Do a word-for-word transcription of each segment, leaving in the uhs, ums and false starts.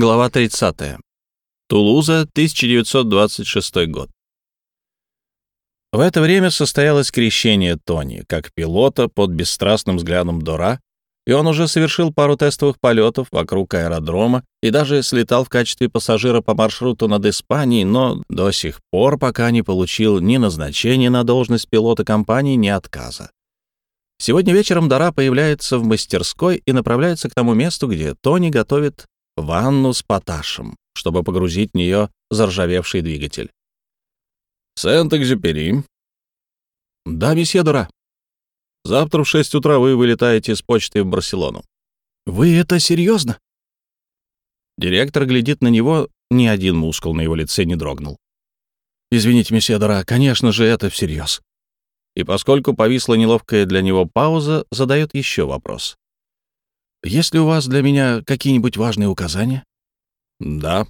Глава тридцатая. Тулуза, тысяча девятьсот двадцать шестой год. В это время состоялось крещение Тони, как пилота под бесстрастным взглядом Дора, и он уже совершил пару тестовых полетов вокруг аэродрома и даже слетал в качестве пассажира по маршруту над Испанией, но до сих пор пока не получил ни назначения на должность пилота компании, ни отказа. Сегодня вечером Дора появляется в мастерской и направляется к тому месту, где Тони готовит ванну с поташем, чтобы погрузить в нее заржавевший двигатель. «Сент-Экзюпери». «Да, месье Дора». «Завтра в шесть утра вы вылетаете с почты в Барселону». «Вы это серьезно?» Директор глядит на него, ни один мускул на его лице не дрогнул. «Извините, месье Дора, конечно же, это всерьез». И поскольку повисла неловкая для него пауза, задает еще вопрос. «Есть ли у вас для меня какие-нибудь важные указания?» «Да».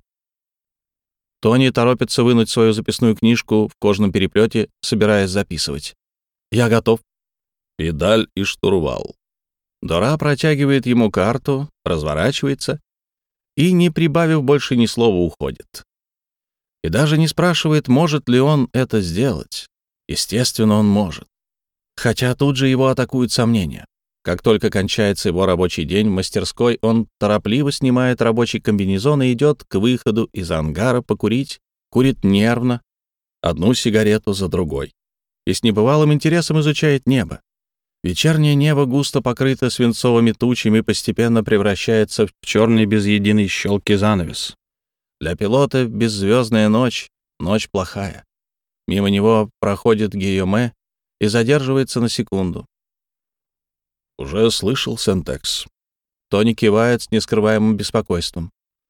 Тони торопится вынуть свою записную книжку в кожаном переплете, собираясь записывать. «Я готов». «Педаль и штурвал». Дора протягивает ему карту, разворачивается и, не прибавив больше ни слова, уходит. И даже не спрашивает, может ли он это сделать. Естественно, он может. Хотя тут же его атакуют сомнения. Как только кончается его рабочий день в мастерской, он торопливо снимает рабочий комбинезон и идет к выходу из ангара покурить, курит нервно, одну сигарету за другой. И с небывалым интересом изучает небо. Вечернее небо густо покрыто свинцовыми тучами и постепенно превращается в черный без единой щелки занавес. Для пилота беззвездная ночь, ночь плохая. Мимо него проходит Гийоме и задерживается на секунду. «Уже слышал, Сентекс?» Тони кивает с нескрываемым беспокойством.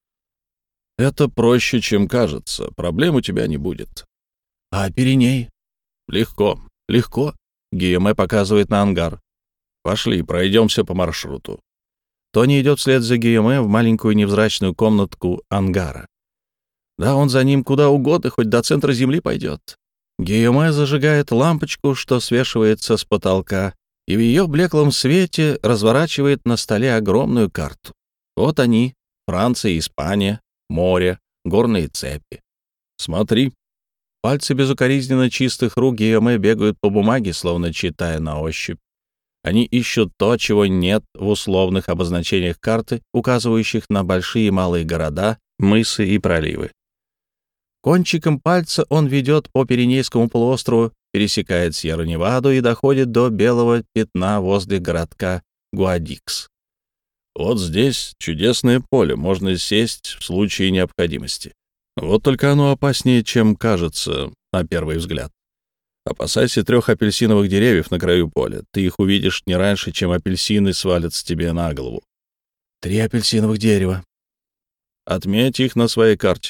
«Это проще, чем кажется. Проблем у тебя не будет». «А Пиреней?» «Легко, легко», — Гийоме показывает на ангар. «Пошли, пройдемся по маршруту». Тони идет вслед за Гийоме в маленькую невзрачную комнатку ангара. Да, он за ним куда угодно, хоть до центра земли пойдет. Гийоме зажигает лампочку, что свешивается с потолка, и в ее блеклом свете разворачивает на столе огромную карту. Вот они, Франция, Испания, море, горные цепи. Смотри. Пальцы безукоризненно чистых рук Гийоме бегают по бумаге, словно читая на ощупь. Они ищут то, чего нет в условных обозначениях карты, указывающих на большие и малые города, мысы и проливы. Кончиком пальца он ведет по Пиренейскому полуострову, пересекает Сьерра-Неваду и доходит до белого пятна возле городка Гуадикс. Вот здесь чудесное поле, можно сесть в случае необходимости. Вот только оно опаснее, чем кажется на первый взгляд. Опасайся трех апельсиновых деревьев на краю поля. Ты их увидишь не раньше, чем апельсины свалятся тебе на голову. Три апельсиновых дерева. Отметь их на своей карте.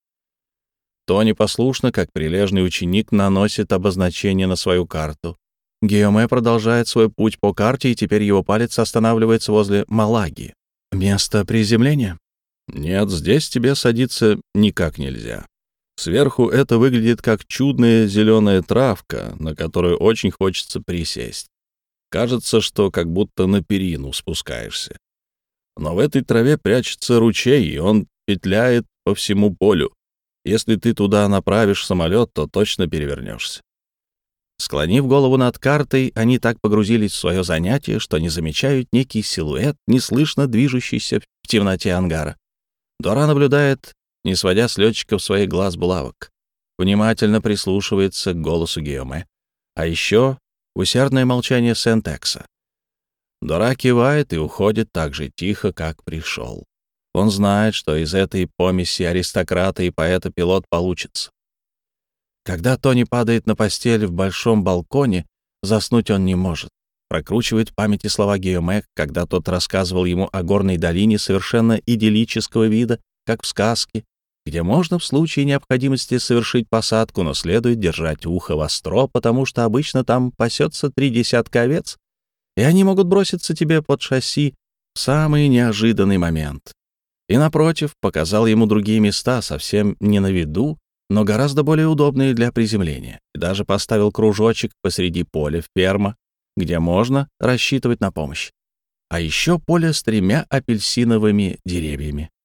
Тони послушно, как прилежный ученик, наносит обозначение на свою карту. Гийоме продолжает свой путь по карте, и теперь его палец останавливается возле Малаги. Место приземления? Нет, здесь тебе садиться никак нельзя. Сверху это выглядит как чудная зеленая травка, на которую очень хочется присесть. Кажется, что как будто на перину спускаешься. Но в этой траве прячется ручей, и он петляет по всему полю. Если ты туда направишь самолет, то точно перевернешься. Склонив голову над картой, они так погрузились в свое занятие, что не замечают некий силуэт, неслышно движущийся в темноте ангара. Дора наблюдает, не сводя с летчиков своих глаз булавок. Внимательно прислушивается к голосу Гийоме. А еще усердное молчание Сентекса. Дора кивает и уходит так же тихо, как пришел. Он знает, что из этой помеси аристократа и поэта-пилот получится. Когда Тони падает на постель в большом балконе, заснуть он не может. Прокручивает в памяти слова Гийоме, когда тот рассказывал ему о горной долине совершенно идиллического вида, как в сказке, где можно в случае необходимости совершить посадку, но следует держать ухо востро, потому что обычно там пасется три десятка овец, и они могут броситься тебе под шасси в самый неожиданный момент. И, напротив, показал ему другие места, совсем не на виду, но гораздо более удобные для приземления, и даже поставил кружочек посреди поля, ферма, где можно рассчитывать на помощь. А еще поле с тремя апельсиновыми деревьями.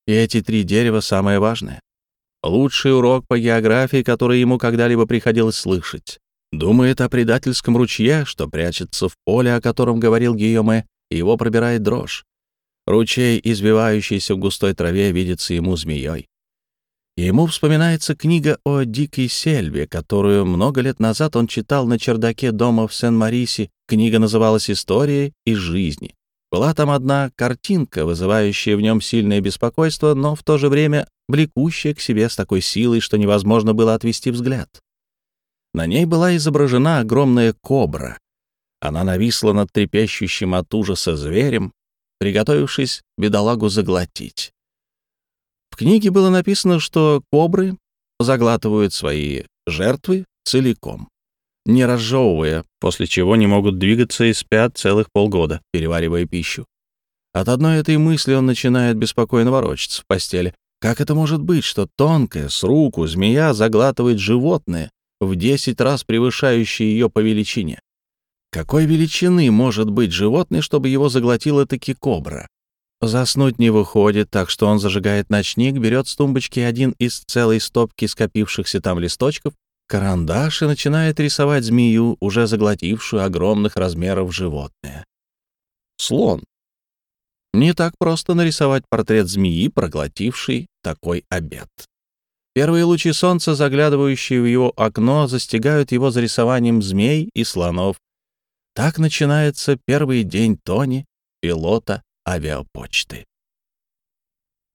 И эти три дерева — самое важное. Лучший урок по географии, который ему когда-либо приходилось слышать. Думает о предательском ручье, что прячется в поле, о котором говорил Гийоме, и его пробирает дрожь. Ручей, извивающийся в густой траве, видится ему змеей. И ему вспоминается книга о дикой сельве, которую много лет назад он читал на чердаке дома в Сен-Марисе. Книга называлась «История из жизни». Была там одна картинка, вызывающая в нем сильное беспокойство, но в то же время влекущая к себе с такой силой, что невозможно было отвести взгляд. На ней была изображена огромная кобра. Она нависла над трепещущим от ужаса зверем, приготовившись бедолагу заглотить. В книге было написано, что кобры заглатывают свои жертвы целиком, не разжевывая, после чего не могут двигаться и спят целых полгода, переваривая пищу. От одной этой мысли он начинает беспокойно ворочаться в постели. Как это может быть, что тонкая, с руку змея заглатывает животное, в десять раз превышающее ее по величине? Какой величины может быть животное, чтобы его заглотила таки кобра? Заснуть не выходит, так что он зажигает ночник, берет с тумбочки один из целой стопки скопившихся там листочков, карандаш и начинает рисовать змею, уже заглотившую огромных размеров животное. Слон. Не так просто нарисовать портрет змеи, проглотившей такой обед. Первые лучи солнца, заглядывающие в его окно, застигают его за рисованием змей и слонов. Так начинается первый день Тони, пилота авиапочты.